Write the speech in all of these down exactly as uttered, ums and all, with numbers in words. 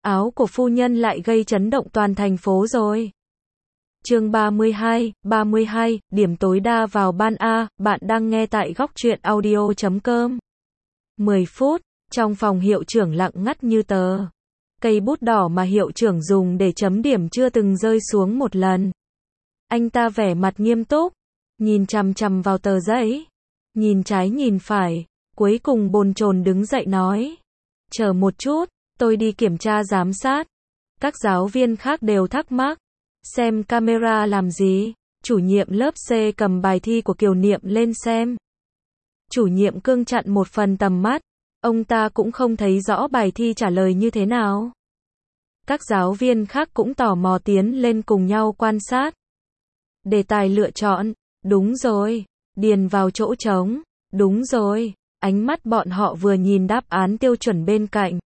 áo của phu nhân lại gây chấn động toàn thành phố rồi. Chương ba mươi hai, ba mươi hai, điểm tối đa vào ban A, bạn đang nghe tại góc truyện audio chấm com. mười phút, trong phòng hiệu trưởng lặng ngắt như tờ. Cây bút đỏ mà hiệu trưởng dùng để chấm điểm chưa từng rơi xuống một lần. Anh ta vẻ mặt nghiêm túc, nhìn chằm chằm vào tờ giấy, nhìn trái nhìn phải, cuối cùng bồn chồn đứng dậy nói. Chờ một chút, tôi đi kiểm tra giám sát. Các giáo viên khác đều thắc mắc. Xem camera làm gì? Chủ nhiệm lớp C cầm bài thi của Kiều Niệm lên xem. Chủ nhiệm Cương chặn một phần tầm mắt. Ông ta cũng không thấy rõ bài thi trả lời như thế nào. Các giáo viên khác cũng tò mò tiến lên cùng nhau quan sát. Đề tài lựa chọn. Đúng rồi. Điền vào chỗ trống. Đúng rồi. Ánh mắt bọn họ vừa nhìn đáp án tiêu chuẩn bên cạnh,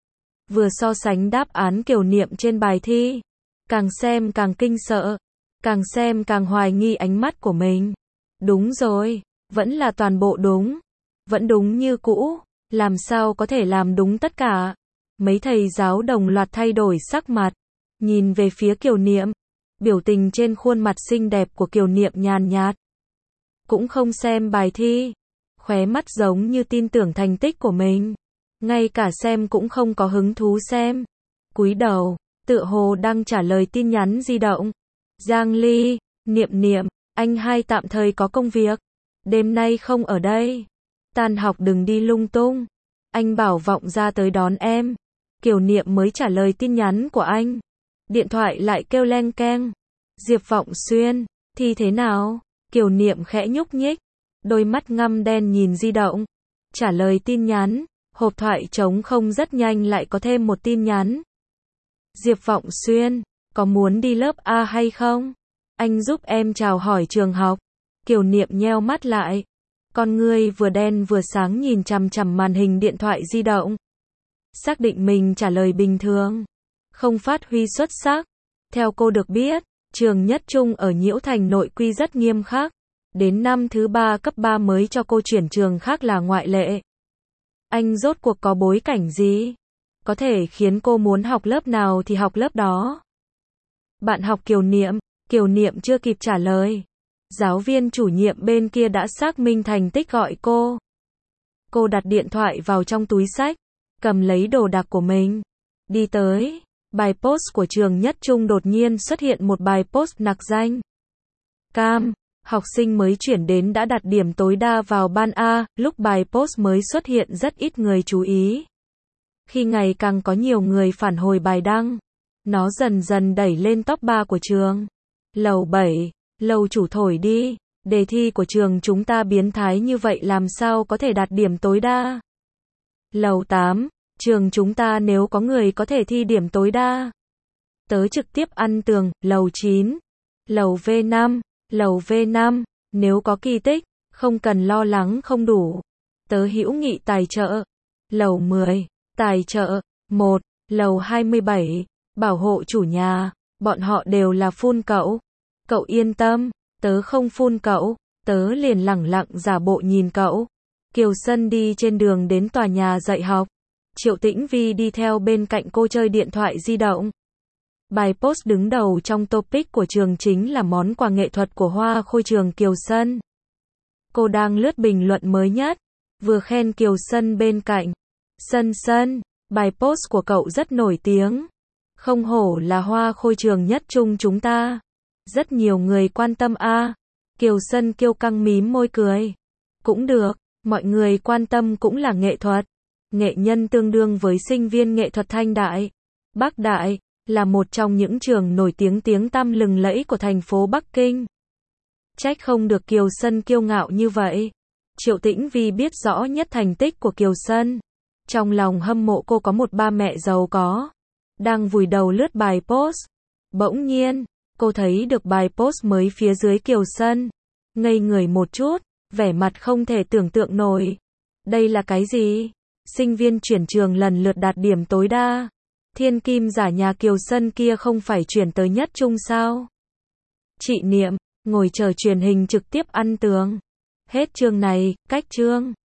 vừa so sánh đáp án Kiều Niệm trên bài thi. Càng xem càng kinh sợ, càng xem càng hoài nghi ánh mắt của mình. Đúng rồi, vẫn là toàn bộ đúng, vẫn đúng như cũ, làm sao có thể làm đúng tất cả. Mấy thầy giáo đồng loạt thay đổi sắc mặt, nhìn về phía Kiều Niệm, biểu tình trên khuôn mặt xinh đẹp của Kiều Niệm nhàn nhạt. Cũng không xem bài thi, khóe mắt giống như tin tưởng thành tích của mình, ngay cả xem cũng không có hứng thú xem. Cúi đầu, tựa hồ đang trả lời tin nhắn di động. Giang Ly, Niệm Niệm, anh hai tạm thời có công việc, đêm nay không ở đây. Tan học đừng đi lung tung. Anh bảo Vọng ra tới đón em. Kiều Niệm mới trả lời tin nhắn của anh. Điện thoại lại kêu leng keng. Diệp Vọng Xuyên, thì thế nào? Kiều Niệm khẽ nhúc nhích, đôi mắt ngăm đen nhìn di động. Trả lời tin nhắn, hộp thoại trống không rất nhanh lại có thêm một tin nhắn. Diệp Vọng Xuyên, có muốn đi lớp A hay không? Anh giúp em chào hỏi trường học. Kiều Niệm nheo mắt lại. Con ngươi vừa đen vừa sáng nhìn chằm chằm màn hình điện thoại di động. Xác định mình trả lời bình thường, không phát huy xuất sắc. Theo cô được biết, trường Nhất Trung ở Nhiễu Thành nội quy rất nghiêm khắc. Đến năm thứ ba cấp ba mới cho cô chuyển trường khác là ngoại lệ. Anh rốt cuộc có bối cảnh gì? Có thể khiến cô muốn học lớp nào thì học lớp đó. Bạn học Kiều Niệm, Kiều Niệm chưa kịp trả lời. Giáo viên chủ nhiệm bên kia đã xác minh thành tích gọi cô. Cô đặt điện thoại vào trong túi xách, cầm lấy đồ đạc của mình, đi tới. Bài post của trường Nhất Trung đột nhiên xuất hiện một bài post nặc danh. Cam, học sinh mới chuyển đến đã đạt điểm tối đa vào ban A. Lúc bài post mới xuất hiện rất ít người chú ý. Khi ngày càng có nhiều người phản hồi bài đăng, nó dần dần đẩy lên top ba của trường. Lầu bảy, lầu chủ thổi đi, đề thi của trường chúng ta biến thái như vậy làm sao có thể đạt điểm tối đa. Lầu tám, trường chúng ta nếu có người có thể thi điểm tối đa, tớ trực tiếp ăn tường. Lầu chín, lầu V năm, lầu V năm, nếu có kỳ tích, không cần lo lắng không đủ, tớ hữu nghị tài trợ. Lầu mười, tài trợ. Một, lầu hai mươi bảy, bảo hộ chủ nhà, bọn họ đều là phun cậu. Cậu yên tâm, tớ không phun cậu, tớ liền lẳng lặng giả bộ nhìn cậu. Kiều Sân đi trên đường đến tòa nhà dạy học. Triệu Tĩnh Vi đi theo bên cạnh cô chơi điện thoại di động. Bài post đứng đầu trong topic của trường chính là món quà nghệ thuật của Hoa Khôi trường Kiều Sân. Cô đang lướt bình luận mới nhất, vừa khen Kiều Sân bên cạnh. Sân Sân, bài post của cậu rất nổi tiếng. Không hổ là Hoa Khôi trường Nhất Trung chúng ta. Rất nhiều người quan tâm a. À. Kiều Sân kiêu căng mím môi cười. Cũng được, mọi người quan tâm cũng là nghệ thuật. Nghệ nhân tương đương với sinh viên nghệ thuật Thanh Đại, Bắc Đại, là một trong những trường nổi tiếng tiếng tăm lừng lẫy của thành phố Bắc Kinh. Trách không được Kiều Sân kiêu ngạo như vậy. Triệu Tĩnh Vi biết rõ nhất thành tích của Kiều Sân. Trong lòng hâm mộ cô có một ba mẹ giàu có. Đang vùi đầu lướt bài post. Bỗng nhiên, cô thấy được bài post mới phía dưới Kiều Sân. Ngây người một chút, vẻ mặt không thể tưởng tượng nổi. Đây là cái gì? Sinh viên chuyển trường lần lượt đạt điểm tối đa. Thiên kim giả nhà Kiều Sân kia không phải chuyển tới Nhất Trung sao? Chị Niệm, ngồi chờ truyền hình trực tiếp ăn tường. Hết chương này, cách chương.